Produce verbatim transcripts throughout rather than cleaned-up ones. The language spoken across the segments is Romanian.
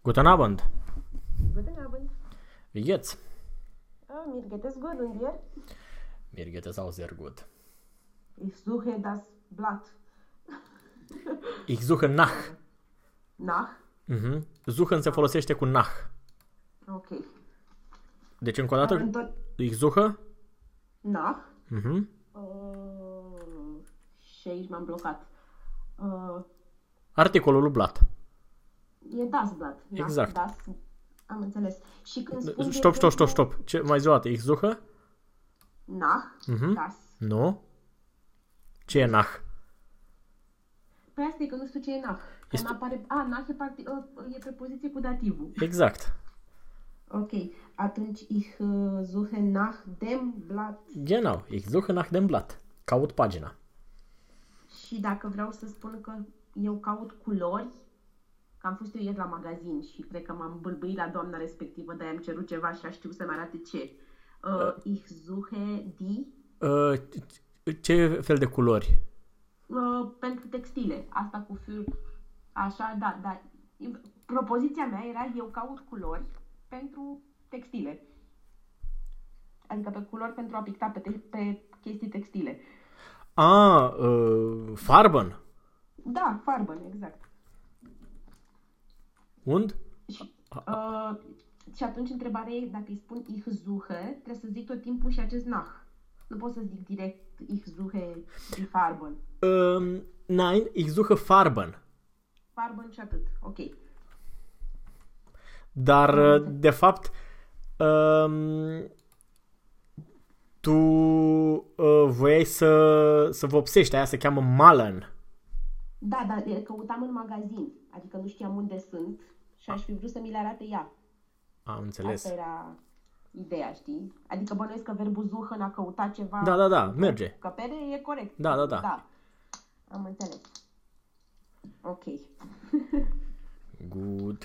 Guten Abend. Guten Abend. Wie geht's? Ah, mir geht es gut und dir? Mir geht es auch sehr gut. Ich suche das Blatt. Ich suche nach. Nach? Mhm. Suchen se folosește cu nach. Ok. Deci încă o dată, Avem tot ich suche. nach. Mhm. Uh, și aici m-am blocat. Uh, Articolul Blatt. e das Blatt. Nach, Exact. Das. Am înțeles. Și când spun... de Stop, stop, stop, exemplu, stop. Ce, mai zi o dată. Ich suche? Nach. Mhm. Das. Nu. Ce e nach? Păi asta e că nu știu ce e nach. Că Este- n-apare... A, nach e, parti... uh, e prepoziție cu dativul. Exact. Ok. Atunci ich uh, suche nach dem Blatt. Genau. Ich suche nach dem Blatt. Caut pagina. Și dacă vreau să spun că eu caut culori, că am fost eu ieri la magazin și cred că m-am bâlbâit la doamna respectivă, de-aia am cerut ceva și a știu să-mi arate ce. Uh, ich suche die, Uh, ce fel de culori? uh, pentru textile. Asta cu fir, așa, da, da. Propoziția mea era eu caut culori pentru textile. Adică pe culori pentru a picta pe, te- pe chestii textile. Ah, uh, Farben. Da, Farben, exact. Und? Și, uh, și atunci întrebarea e, dacă îi spun ich suche, trebuie să zic tot timpul și acest nach. Nu pot să zic direct ich suche die Farben. Um, nein, ich suche Farben. Farben și atât. Ok. Dar, uh, de fapt, um, tu uh, voiai să, să vopsești. Aia se cheamă malen. Da, dar le căutam în magazin. Adică nu știam unde sunt și aș fi vrut să mi le arate ea. Am înțeles. Asta era ideea, știi? Adică bănuiesc că verbul suchen a căutat ceva... Da, da, da, merge. Căpere e corect. Da, da, da. Da. Am înțeles. Ok. Good.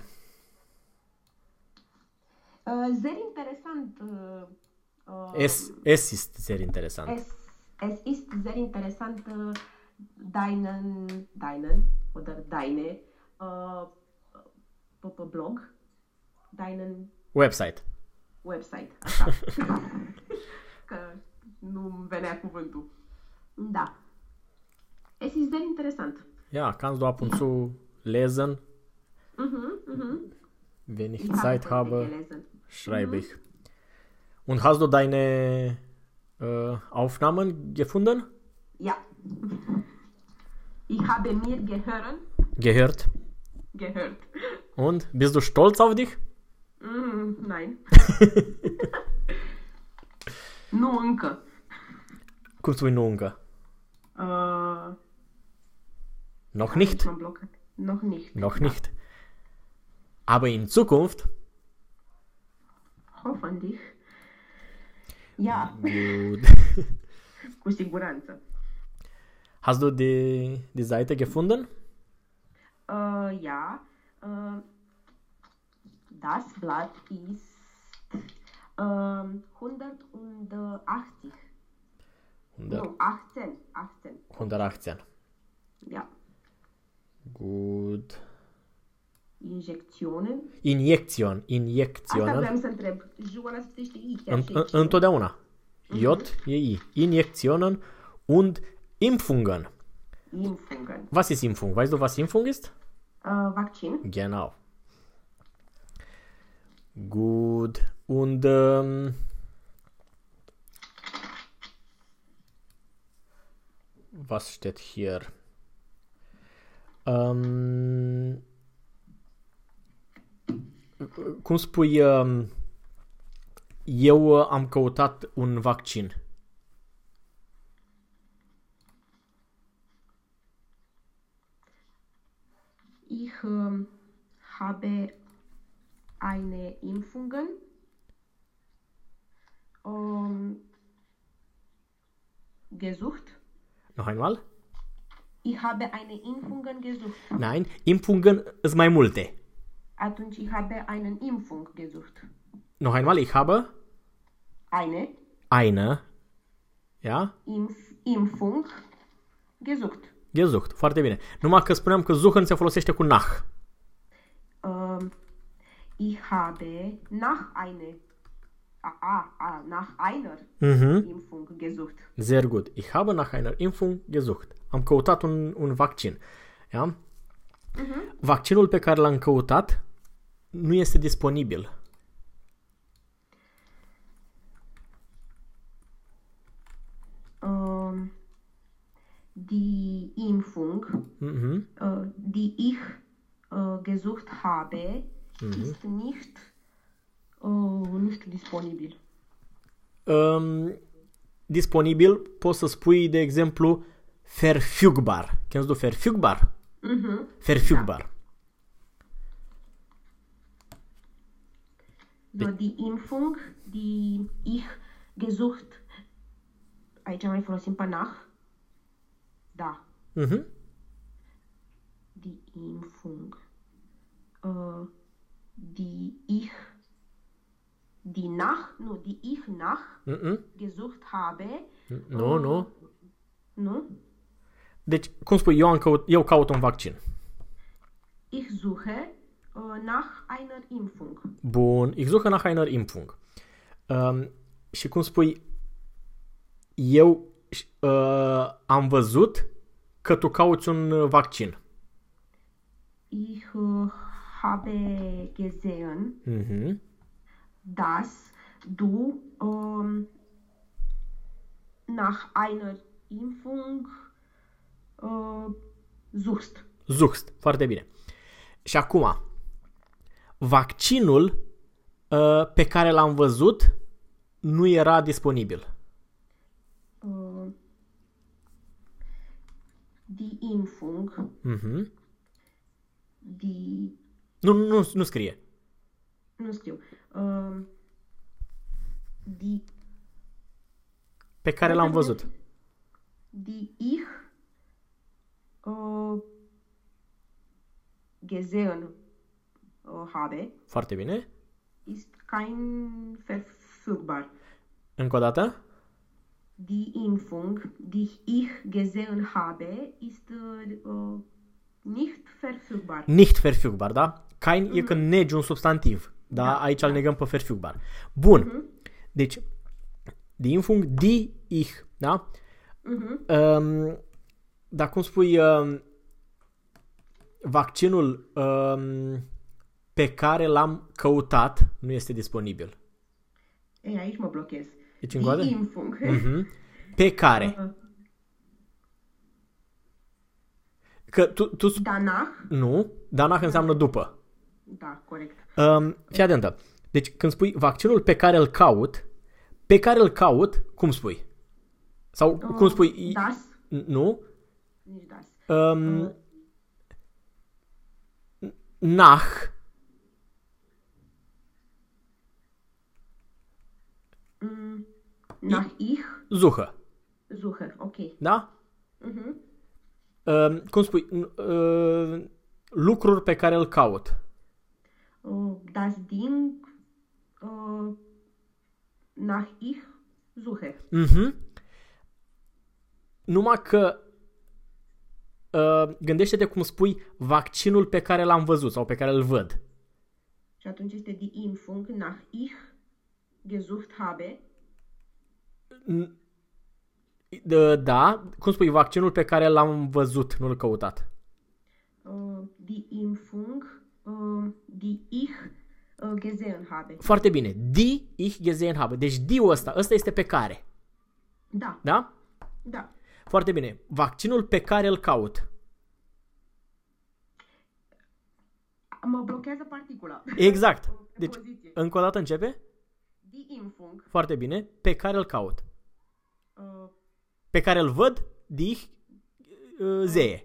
Uh, sehr interesant. Uh, uh, Es, es ist sehr interessant. Es, es ist sehr interessant uh, deinen, deinen oder deine uh, p- p- Blog, deinen Website. website, așa. Că nu-mi venea cuvântul. Da. Es ist sehr interessant. Ja, kannst du ab und zu lesen. Mhm, mhm. Wenn ich Ich habe Zeit heute habe, gelesen. schreibe ich. Und hast du deine äh, Aufnahmen gefunden? Ja. Ich habe mir gehören, Gehört? gehört. Und? Bist du stolz auf dich? Mm, nein. Nu încă. Cum spui nu încă? Uh, Noch nicht? M-am blocat. Noch nicht. Noch nicht. Aber in Zukunft? Hoffentlich. Ja, Gut. cu siguranță. Hast du die, die Seite gefunden? Uh, ja. Uh, das Blatt ist uh, hundertachtzig. hundert, Nu, achtzehn. achtzehn. hundertachtzehn. Ja. Gut. Injectionen. Injektion. Asta Injektionen. vreau să întreb. Jul ăla se citește I chiar În, și în, aici. întotdeauna. J e I. Injektionen und Impfungen. Impfungen. Was ist Impfung? Weißt du, was Impfung ist? Uh, vaccin. Genau. Gut. Und ähm, was steht hier? Ähm, cum spui, um, eu uh, am căutat un vaccin. Ich ähm, habe eine Impfungen ähm, gesucht. Noch einmal? Ich habe eine Impfungen gesucht. Nein, Impfungen sunt mai multe. Atunci ich habe einen Impfung gesucht. Noch einmal, ich habe Eine eine, ja, Impf Impfung gesucht. gesucht. Foarte bine. Numai că spuneam că suchen se folosește cu nach. Ähm, ich habe nach eine, a, a, a, nach einer Mhm. Impfung gesucht. Sehr gut. Ich habe nach einer Impfung gesucht. Am căutat un, un vaccin. Ja? Mhm. Vaccinul pe care l-am căutat nu este disponibil. Ähm, die Impfung, Mhm. äh, die ich äh, gesucht habe, ist nicht, äh, nu știu, disponibil. Um, disponibil poți să spui, de exemplu, verfügbar. Kennst du verfügbar? Mhm. Verfügbar. So, die Impfung, die ich gesucht, aici mai folosim pe nach? Da. Mhm. Die Impfung, äh, die ich, die nach, nu, die ich nach Mhm. gesucht habe, Nu, nu. nu? Deci, cum spui, eu, am căut, eu caut un vaccin. Ich suche äh, nach einer Impfung. Bun. Ich suche nach einer Impfung. Um, și cum spui, eu uh, am văzut că tu cauți un vaccin. Ich äh, habe gesehen, Mhm. dass du ähm, nach einer Impfung äh, suchst. Suchst. Foarte bine. Și acum, vaccinul uh, pe care l-am văzut nu era disponibil. Äh, die Impfung, Mhm. die, Nu, nu, nu, nu scrie. nu știu, äh, die, Pe care l-am văzut. die ich äh, gesehen äh, habe, Foarte bine. ist kein verfügbar. Încă o dată. Die Impfung, die ich gesehen habe, ist äh, nicht verfügbar. Nicht verfügbar, da? Kein e când negi un substantiv. Da? Da, Aici da. îl negăm pe verfügbar. Bun. Mhm. Deci, die Impfung, die ich, da? Mhm. Um, dar cum spui, um, vaccinul um, pe care l-am căutat nu este disponibil. Ei, aici mă blochez. Deci încă o Die dată? Impfung. Mhm. Pe care. Uh, Că tu, tu sp- Danach, nu, danach înseamnă după. da, corect. Um, fii atentă. Deci când spui vaccinul pe care îl caut, pe care îl caut, cum spui? Sau cum spui? Das, Nu? nici das. Um, nach. Mm, nach ich Suche. suche, ok. Da? Mhm. Um, cum spui? Uh, lucruri pe care îl caut. Uh, das Ding, uh, nach ich suche. Mhm. Numai că uh, gândește-te cum spui vaccinul pe care l-am văzut sau pe care îl văd. Și atunci este die Impfung, nach ich gesucht habe. D- Da, cum spui vaccinul pe care l-am văzut, nu-l căutat. Uh, die Impfung, uh, die ich uh, gesehen habe. Foarte bine. Die ich gesehen habe. Deci die-ul ăsta, ăsta este pe care. Da, Da? da. Foarte bine. Vaccinul pe care îl caut. Mă blochează particula. Exact. Deci, Prepoziție. încă o dată începe? Die Impfung, Foarte bine. Pe care îl caut. uh, Pe care îl văd, die ich uh, sehe.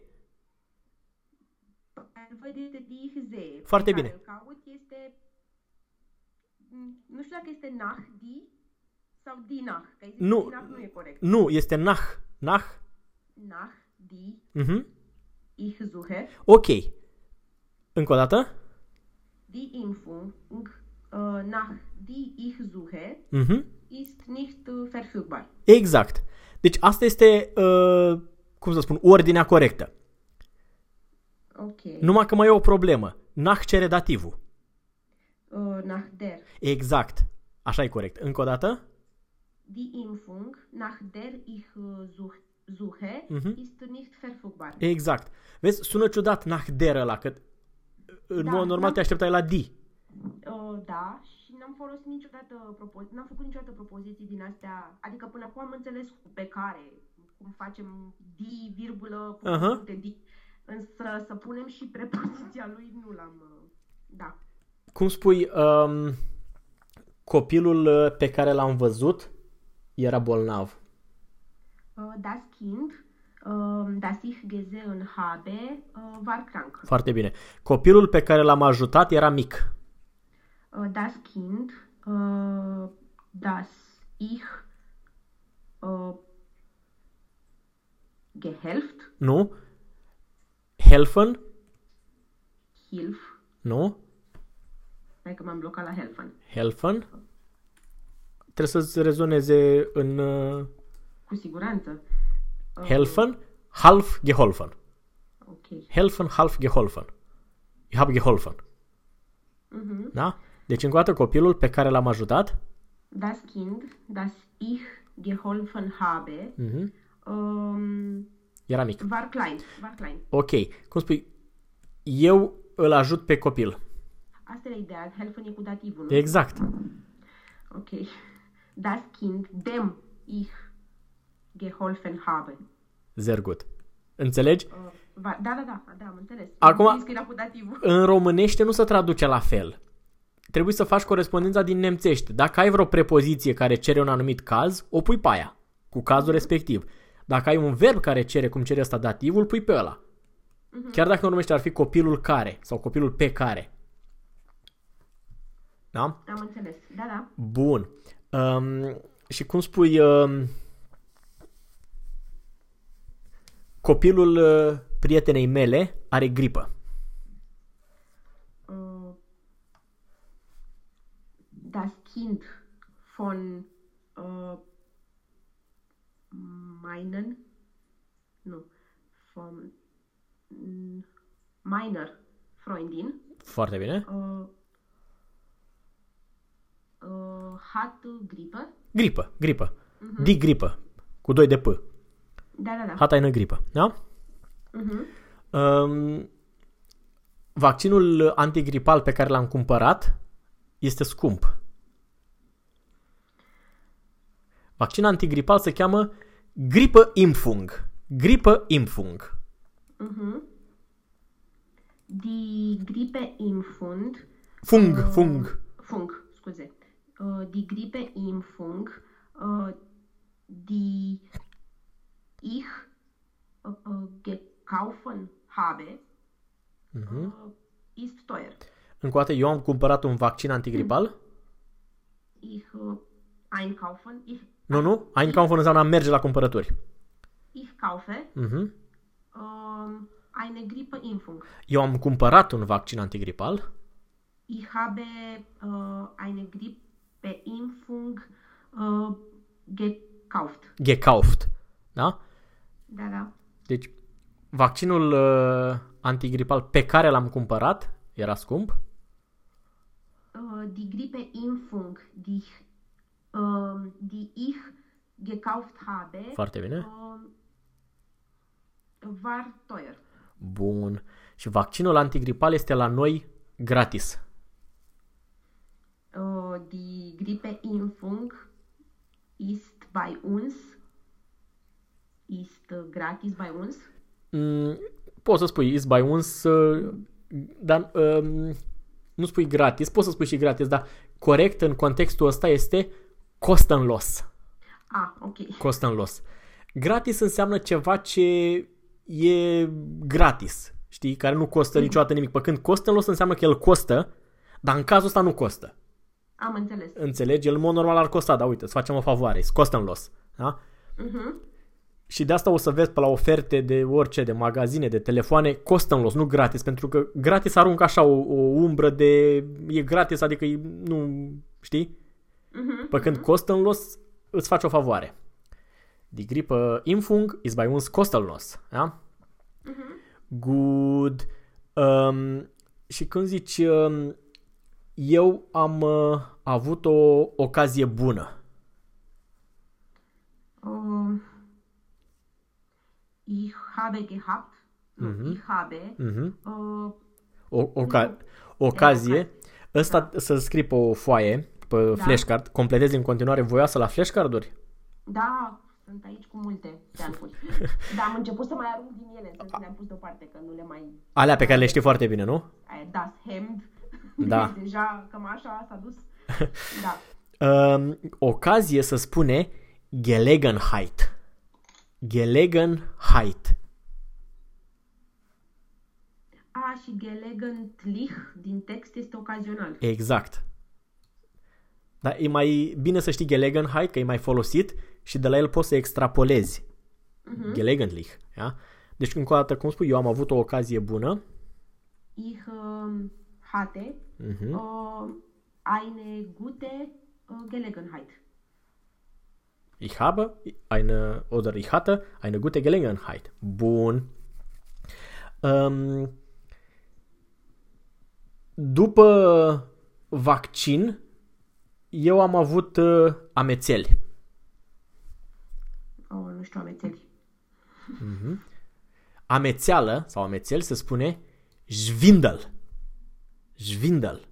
îl văd este die ich sehe. Foarte Pe bine. care îl caut este, m, nu știu dacă este nach die sau die nach. Că ai zis Nu. die nach nu e corect. Nu, este nach. Nach. Nach die Mhm. ich suche. Ok. Încă o dată? Die Impfung, uh, nach die ich suche, Mhm. ist nicht uh, verfügbar. Exact. Deci asta este, uh, cum să spun, ordinea corectă. Ok. Numai că mai e o problemă. Nach cere dativul. uh, nach der. Exact. Așa e corect. Încă o dată? Die Impfung, nach der ich uh, such, suche, Mhm. ist nicht verfügbar. Exact. Vezi, sună ciudat nach der ăla, că în Da, mod normal da. te așteptai la die. Uh, da, și n-am folosit niciodată, propozi- n-am făcut niciodată propoziții din astea, adică până acum am înțeles cu pe care, cum facem di, virgulă, Aha. puncte, di, însă să punem și prepoziția lui nu l-am, uh, da. Cum spui, um, copilul uh, pe care l-am văzut era bolnav. Uh, das Kind, uh, das ich gesehen habe, uh, war krank. Foarte bine. Copilul pe care l-am ajutat era mic. Uh, das Kind, uh, das ich uh, gehelft, Nu? Helfen? hilf, Nu? hai că m-am blocat la helfen. Helfen? Trebuie să-ți rezoneze în uh, Cu siguranță. Uh, helfen, half geholfen. Ok. Helfen, half geholfen. Ich habe geholfen. Mhm. Da? Deci încă o dată copilul pe care l-am ajutat. Das Kind, das ich geholfen habe, Mhm. um, Era mic. war klein. War klein. Ok. Cum spui? Eu îl ajut pe copil. Asta e ideea. Helfen e cu dativul, nu? Exact. Ok. Das Kind, dem ich geholfen habe. Sehr gut. Înțelegi? Uh, va, da, da, da, da, am înțeles. Acum- Am zis că era cu dativul. În românește nu se traduce la fel. Trebuie să faci corespondența din nemțește. Dacă ai vreo prepoziție care cere un anumit caz, o pui pe aia, cu cazul respectiv. Dacă ai un verb care cere, cum cere ăsta dativul, pui pe ăla. Chiar dacă în românește ar fi copilul care sau copilul pe care. Da? Am înțeles. Da, da. Bun. Um, și cum spui, um, copilul uh, prietenei mele are gripă. Uh, das Kind von uh, meinen, nu, von mm, meiner Freundin Foarte bine. uh, uh, hat Grippe. Gripă, gripă. Uh-huh. Die gripă. Cu doi de P. Da, da, da. Hat eine gripă. Da? Uh-huh. Um, vaccinul antigripal pe care l-am cumpărat este scump. Vaccinul antigripal se cheamă Grippeimpfung. Grippeimpfung. Uh-huh. Die Grippeimpfung Fung, Uh, fung. Funk, scuze. Uh, die Grippeimpfung, uh, die ich uh, uh, gekauft habe, Uh-huh. uh, ist teuer. Încă o dată, eu am cumpărat un vaccin antigripal. Ich uh, einkaufen, ich, Nu, nu. Einkaufen înseamnă a merge la cumpărături. ich kaufe Uh-huh. um, eine Grippeimpfung. Eu am cumpărat un vaccin antigripal. Ich habe uh, eine Grippeimpfung uh, gekauft. Gekauft. Da? Da, da. Deci, vaccinul uh, antigripal pe care l-am cumpărat era scump. Uh, die Grippeimpfung, die, ich, ähm, die ich gekauft habe, Foarte bine. ähm, war teuer. Bun. Și vaccinul antigripal este la noi gratis. Uh, die Grippeimpfung ist bei uns, ist uh, gratis bei uns. Mm, poți să spui is by uns, uh, dar um, nu spui gratis. Poți să spui și gratis, dar corect în contextul ăsta este kostenlos. Ah, ok. Kostenlos. Gratis înseamnă ceva ce e gratis, știi, care nu costă niciodată nimic. Pe când kostenlos înseamnă că el costă, dar în cazul ăsta nu costă. Am înțeles. Înțelegi? El în mod normal ar costa, dar uite, să facem o favoare, e kostenlos. Da? Uh-huh. Și de asta o să vezi pe la oferte de orice, de magazine, de telefoane, kostenlos, nu gratis, pentru că gratis aruncă așa o, o umbră de e gratis, adică e, nu, știi? Uh-huh. Pe când kostenlos îți face o favoare. Die Grippeimpfung ist bei uns kostenlos. Da? Uh-huh. Good. Um, și când zici um, Eu am uh, avut o ocazie bună. Uh, ich habe gehabt. Mhm. Ich habe. Mhm. Uh, O, oca- ocazie. Ăsta Da. să scrii pe o foaie, pe Da. flashcard. Completezi în continuare voioasă la flashcarduri? da, sunt aici cu multe stamp-uri. Dar am început să mai arunc din ele, în sensul le-am pus deoparte, că nu le mai... Alea pe care le știi foarte bine, nu? Aia, Das Hemd. Da. Deja cămașa s-a dus. Da. Um, ocazie să spune Gelegenheit. Gelegenheit. A, și gelegentlich din text este ocazional. Exact. Dar e mai bine să știi Gelegenheit, că e mai folosit și de la el poți să extrapolezi. Mhm. Gelegentlich. Ja? Deci, încă o dată, cum spui, eu am avut o ocazie bună. Ich um, hatte Mhm. uh, eine gute uh, Gelegenheit. Ich habe eine, oder ich hatte eine gute Gelegenheit. Bun. Um, după vaccin, eu am avut uh, amețeli. Oh, nu știu amețeli. Amețeală sau amețel se spune Schwindel. Schwindel.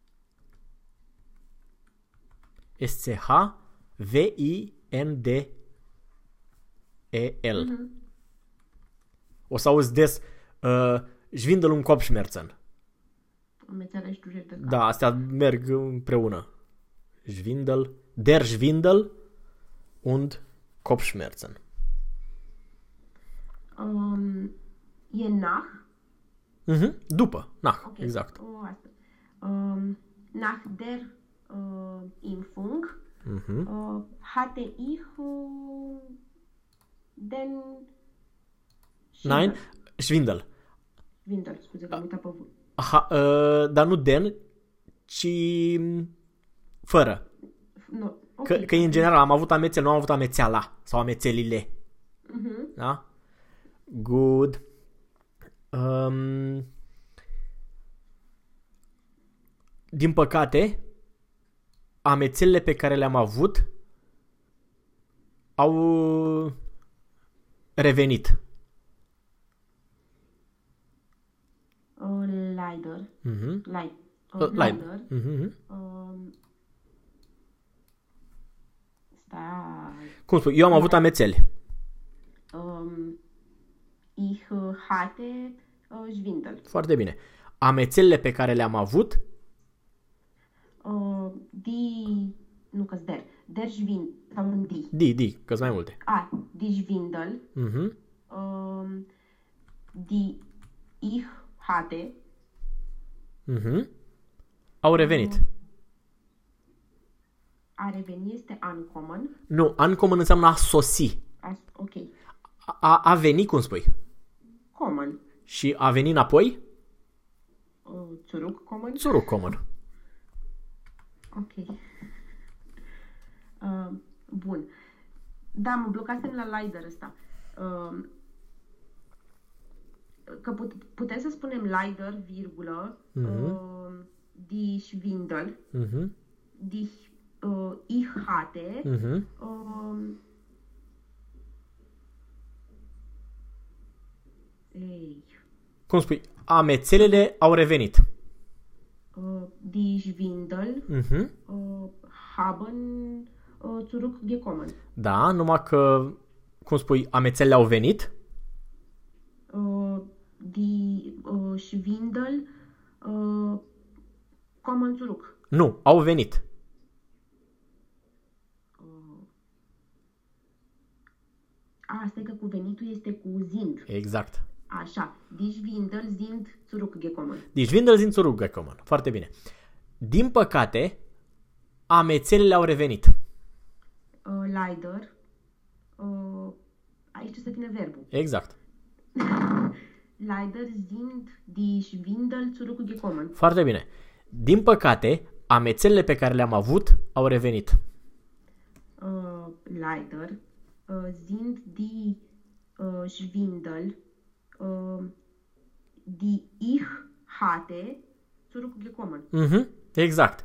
S C H V I N D E L. Mhm. O să auzi des uh, Schwindel und Kopfschmerzen. Amețeală și dureri de cap. Da, astea merg împreună. Schwindel, der Schwindel und Kopfschmerzen. Um, e nach. Mhm. După, nach, Ok. exact. Oh, asta. Um, nach der uh, Impfung Mhm. uh, hatte ich uh, den Nein, Schwindel. Schwindel, scuze că am uitat pe V. Ha, uh, dar nu den, ci fără. No, ok. Că, că în general am avut amețel, nu am avut amețeala sau amețelile. Mhm. Da? Good. Um, din păcate, amețelele pe care le-am avut au revenit. Uh, Leider. Mhm. Leid. Uh, Uh, Leid. Leider. Mhm. Um, stai. Cum spui? Eu am avut amețeli. Um, ich uh, hatte uh, Schwindel. Foarte bine. Amețelele pe care le-am avut, Uh, die, nu că der, der Schwindel, sau un die. di, di, că mai multe. Ah, die Schwindel, Mhm. um, die ich hatte, Mhm. Au revenit. a reveni este uncommon. Nu, uncommon înseamnă a sosi. As, ok, A, a veni, cum spui? common. Și a veni înapoi? Uh, zurück common. Zurück common. Ok. Uh, bun. Da, mă blocasem la Leider ăsta. Uh, că put, putem să spunem Leider, virgulă, Mhm. uh, die Schwindel, Mhm. die uh, ich hatte, Mhm. uh, ei, Cum spui? Amețelele au revenit. uh, die Schwindel Mhm. uh, haben uh, zurückgekommen. Da, numai că, cum spui, amețelele au venit. Uh, die uh, Schwindel uh, kommen zurück. Nu, au venit. A, asta e că cuvenitul este cu sind. Exact. Așa. Die Schwindel sind zurückgekommen. Deci Windel sind zurückgekommen. Foarte bine. Din păcate, amețelele au revenit. Uh, leider. Uh, aici trebuie să vină verbul. Exact. Leider sind die Schwindel zurückgekommen. Foarte bine. Din păcate, amețelele pe care le-am avut au revenit. Uh, leider uh, sind die uh, Schwindel uh, die ich hatte zurückgekommen. Mhm. Exact.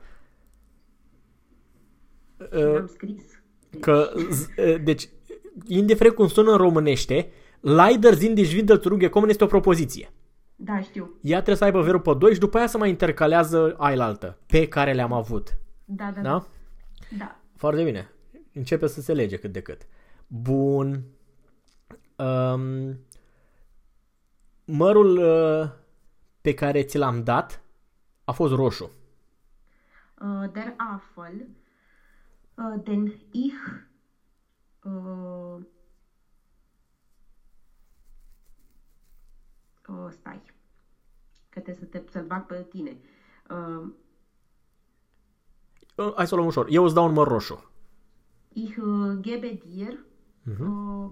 Am scris. Că, deci, indiferent cum sună în românește, leider sind die Schwindeltrunge comun este o propoziție. Da, știu. Ea trebuie să aibă verbul pe doi și după aia să mai intercalează ailaltă, pe care le-am avut. Da, da, Da? da. Foarte bine. Începe să se lege cât de cât. Bun. Um, mărul uh, pe care ți l-am dat a fost roșu. Uh, der Apfel, uh, den ich uh, uh, stai, că trebuie să te să-l bag pe tine. Uh, Uh, Hai să o luăm ușor. Eu îți dau un măr roșu. ich uh, gebe dir Uh-huh. uh,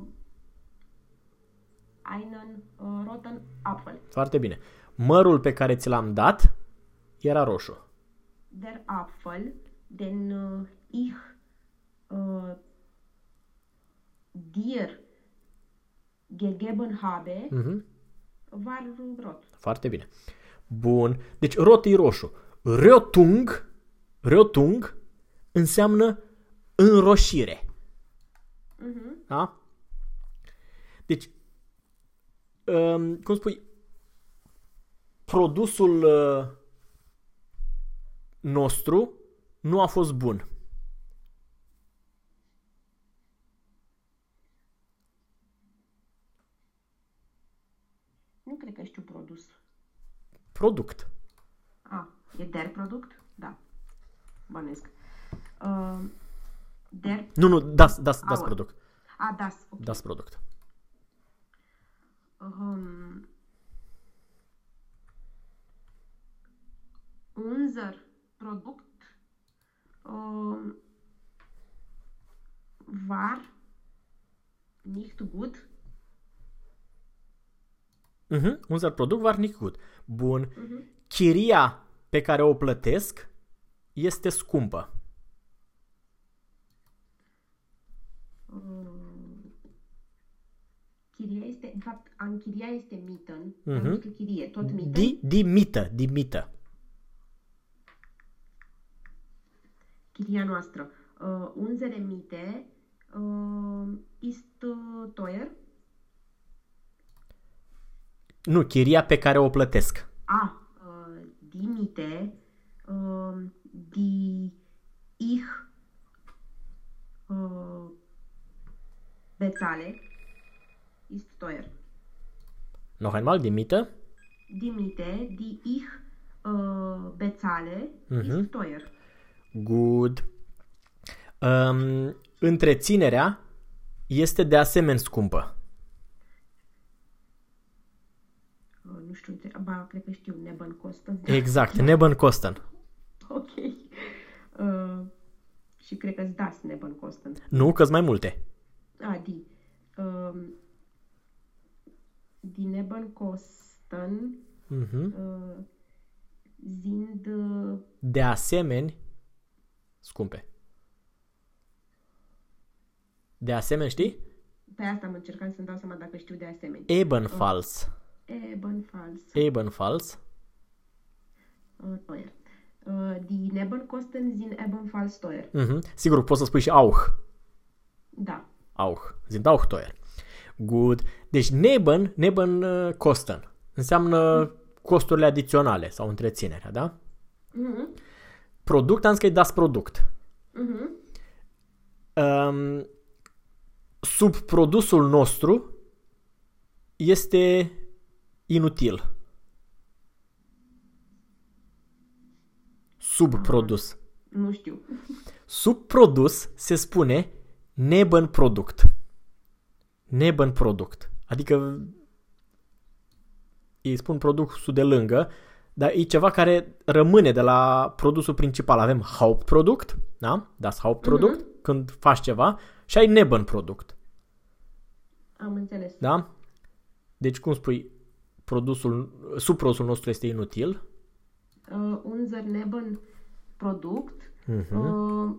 einen uh, roten Apfel. Foarte bine. Mărul pe care ți l-am dat era roșu. Der Apfel, den uh, ich uh, dir gegeben habe, Uh-huh. war rot. Foarte bine. Bun. Deci rot e roșu. Rötung, Rötung înseamnă înroșire. Uh-huh. Da? Deci, um, cum spui, produsul uh, nostru nu a fost bun. Nu cred că știu produs. Product. A, e der product? Da. Bănesc. Uh, der... Nu, nu, das, das, das Aua. product. A, das. Okay. Das product. Um, unser Produkt um, war nicht gut. Uh-huh. Unser product war nicht gut. Bun. Uh-huh. Chiria pe care o plătesc este scumpă. Um, chiria este, de fapt, a închiria este mieten, Mhm. dar nu știu chirie, tot mieten. Di, di mită, di mită. Chiria noastră. Uh, unsere Miete uh, ist uh, teuer. Nu, chiria pe care o plătesc. A, uh, die Miete, uh, die ich uh, bezahle, ist teuer. Noch einmal, di mită. Die Miete, die ich uh, bezahle, Mhm. ist teuer. Good. Um, întreținerea este de asemenea scumpă. Uh, nu știu, între- ba, cred că știu, Nebenkosten. Exact, Nebenkosten. Ok. Uh, și cred că-ți das Nebenkosten. Nu, că mai multe. Ah, die. Um, die Nebenkosten Mhm. uh, sind uh, De asemenea scumpe. De asemenea, știi? pe asta am încercat să-mi dau seama dacă știu de asemenea. Ebenfalls. Ebenfalls. Ebenfalls. Uh, teuer. Uh, die Nebenkosten sind ebenfalls teuer. Mhm. Sigur, poți să spui și auch. Da. Auch. Sind auch teuer. Good. Deci Neben, Neben uh, Kosten înseamnă costurile adiționale sau întreținerea, da? Mhm. Product, am zis că e das Product. Mhm. Um, subprodusul nostru este inutil. Subprodus. Nu știu. Subprodus se spune Nebenproduct. Nebenproduct. Adică ei spun produsul de lângă, dar e ceva care rămâne de la produsul principal. Avem Hauptproduct, da? Das Hauptproduct, Mhm. când faci ceva, și ai Nebenproduct, Am înțeles. da? Deci cum spui, produsul, subprodusul nostru este inutil. Uh, unser Nebenprodukt Mhm. uh,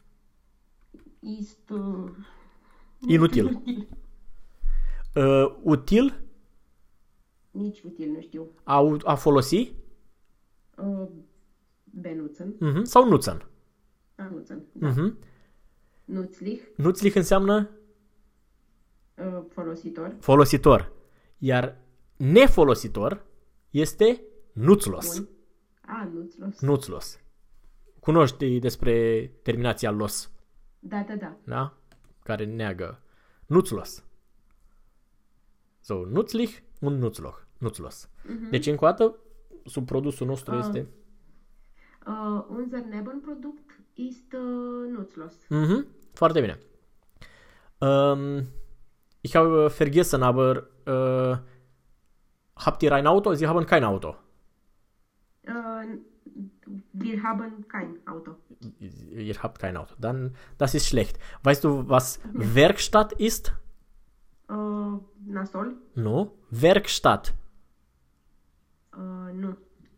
ist uh, Inutil. Uh, util, Nici util, nu știu. a, a folosi, Uh, Benutzen. Uh-huh. Sau Nutzen. Ah, Nutzen, da. Uh-huh. Nutzlich, Nutzlich înseamnă uh, folositor. folositor. Iar nefolositor este nutzlos. Bun. Ah, nutzlos. Nutzlos. Cunoști despre terminația los, Da, da, da. da? Care neagă nutzlos. So, nutzlich und nutzloch. Nutzlos. Uh-huh. Deci, încă o dată, subprodusul nostru Ah. este... Uh, unser Nebenprodukt ist uh, nutzlos. Mhm, foarte bine. Um, ich habe vergessen, aber uh, habt ihr ein Auto? Sie haben kein Auto. Uh, wir haben kein Auto. Ihr habt kein Auto. Dann, das ist schlecht. Weißt du, was Werkstatt ist? Uh, nasol? No. Werkstatt. Uh, nu.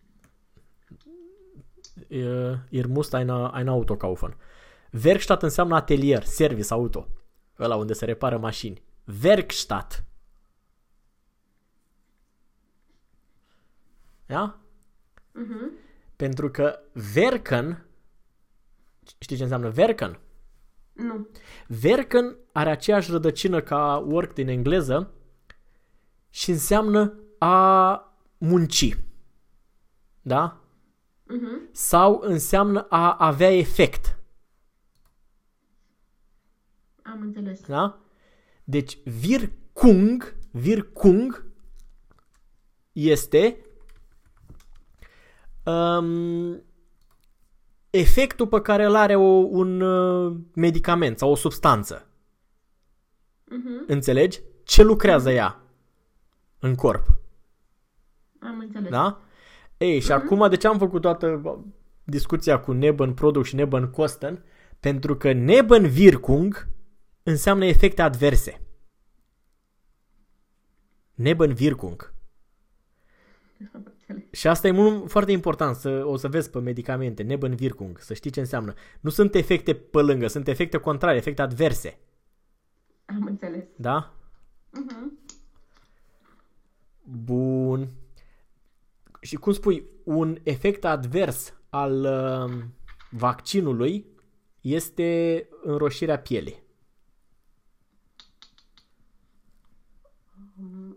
Ihr, ihr müsst eine, ein Auto kaufen. Werkstatt înseamnă atelier, service, auto. Ăla unde se repară mașini. Werkstatt. Da? Uh-huh. Pentru că werken, știi ce înseamnă werken? Nu. Werken are aceeași rădăcină ca work din engleză și înseamnă a munci. Da? Uh-huh. Sau înseamnă a avea efect. Am înțeles. Da? Deci Wirkung, Wirkung este um, efectul pe care îl are o, un uh, medicament sau o substanță. Uh-huh. Înțelegi? Ce lucrează ea în corp. Am înțeles. Da? Ei, și uh-huh. acum de ce am făcut toată discuția cu Nebenprodukt și Nebenkosten? Pentru că Nebenwirkung înseamnă efecte adverse. Nebenwirkung. Am înțeles. Și asta e mult, foarte important, să, o să vezi pe medicamente, Nebenwirkung, să știi ce înseamnă. Nu sunt efecte pe lângă, sunt efecte contrare, efecte adverse. Am înțeles. Da? Uh-huh. Bun. Și cum spui, un efect advers al uh, vaccinului este înroșirea pielii. Um,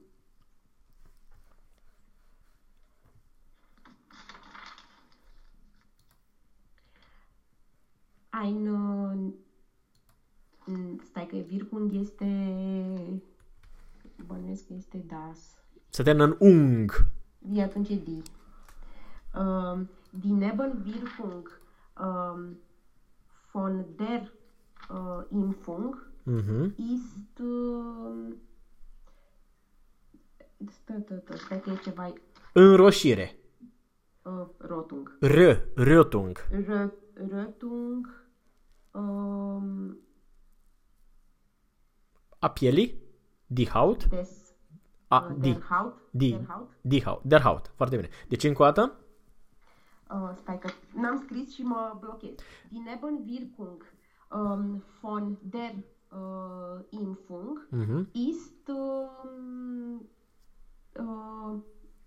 Ein uh, stai că Wirkung este bănuiesc că este das. Se termină în ung. Die atunci e die. Um, die Nebenwirkung um, von der uh, Impfung Mhm. ist um, stă, stă, stă, stai că e ceva Înroșire. uh, Rotung. R, Rötung. Rö, Rötung um, A pielii. Die Haut. des A, uh, die. der Haut. Die. Der Haut. Die Haut. Der Haut. Foarte bine. Deci încă o dată. Uh, stai că n-am scris și mă blochez. Die Nebenwirkung um, von der uh, Impfung Mhm. ist um, uh,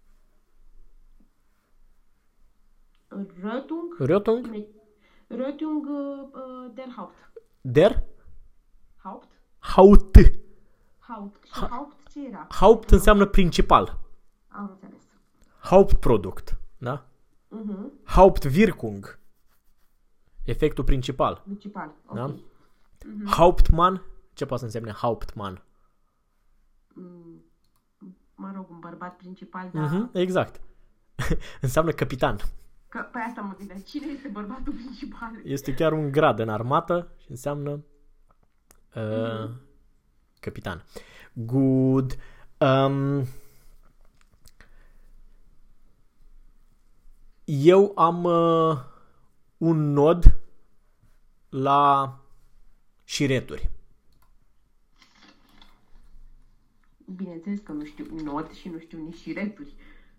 Rötung, Rötung. Rötung uh, uh, der Haut. Der Haupt? Haut. Haupt. Și Haupt ce era? Haupt înseamnă principal. Am înțeles. Hauptproduct. Da? Uh-huh. Hauptwirkung. Efectul principal. Principal. Ok. Da? Hauptmann. Ce poate să însemne Hauptmann? Mm, mă rog, un bărbat principal, dar... Mhm, exact. Înseamnă capitan. Că, pe asta mă gândeam. Cine este bărbatul principal? Este chiar un grad în armată și înseamnă uh, Mhm. capitan. Good. Um, eu am uh, un nod la șireturi. Bineînțeles că nu știu nod și nu știu nici șireturi.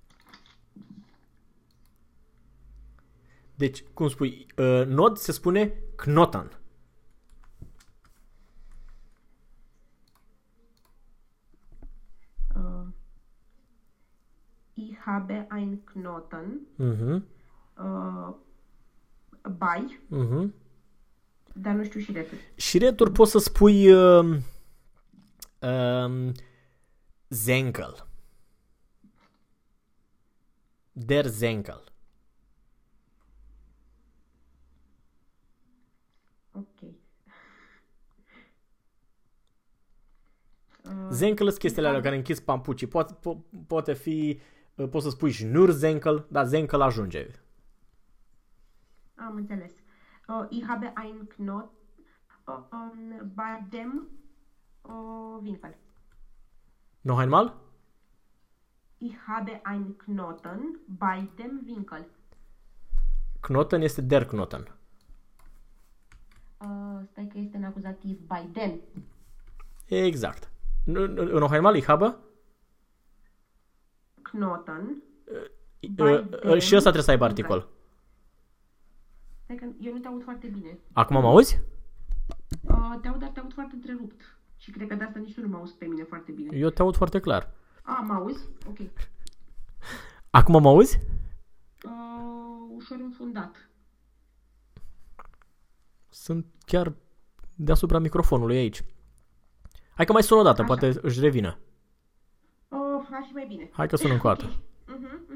Deci, cum spui, uh, nod se spune knoten. Uh, ich habe ein Knoten. Mhm. Uh, By, Mhm. dar nu știu și returi. Și returi poți să spui uh, um, Zenkel. Der Zenkel. Ok. Zenkel sunt chestiile alea care închis pampucii. Poate, po- poate fi, uh, poți să spui Schnur Zenkel, dar Zenkel ajunge. Am înțeles. Uh, ich habe ein Knot uh, um, bei dem uh, Winkel. Noch einmal? Ich habe ein Knoten bei dem Winkel. Knoten este der Knoten. Uh, stai că este în acuzativ bei dem. Exact. Noch einmal, ich habe? Knoten. Uh, uh, și ăsta trebuie să aibă articol. Stai că eu nu te aud foarte bine. Acum mă auzi? Uh, te aud, dar te aud foarte întrerupt. Și cred că de asta nici tu nu mă auzi pe mine foarte bine. Eu te aud foarte clar. A, mă auzi? Ok. Acum mă auzi? Uh, ușor înfundat. Sunt chiar deasupra microfonului aici. Hai că mai sun o dată, Așa. poate își revină. Uh, ar fi mai bine. Hai că sunăm cu o dată. Uh-huh.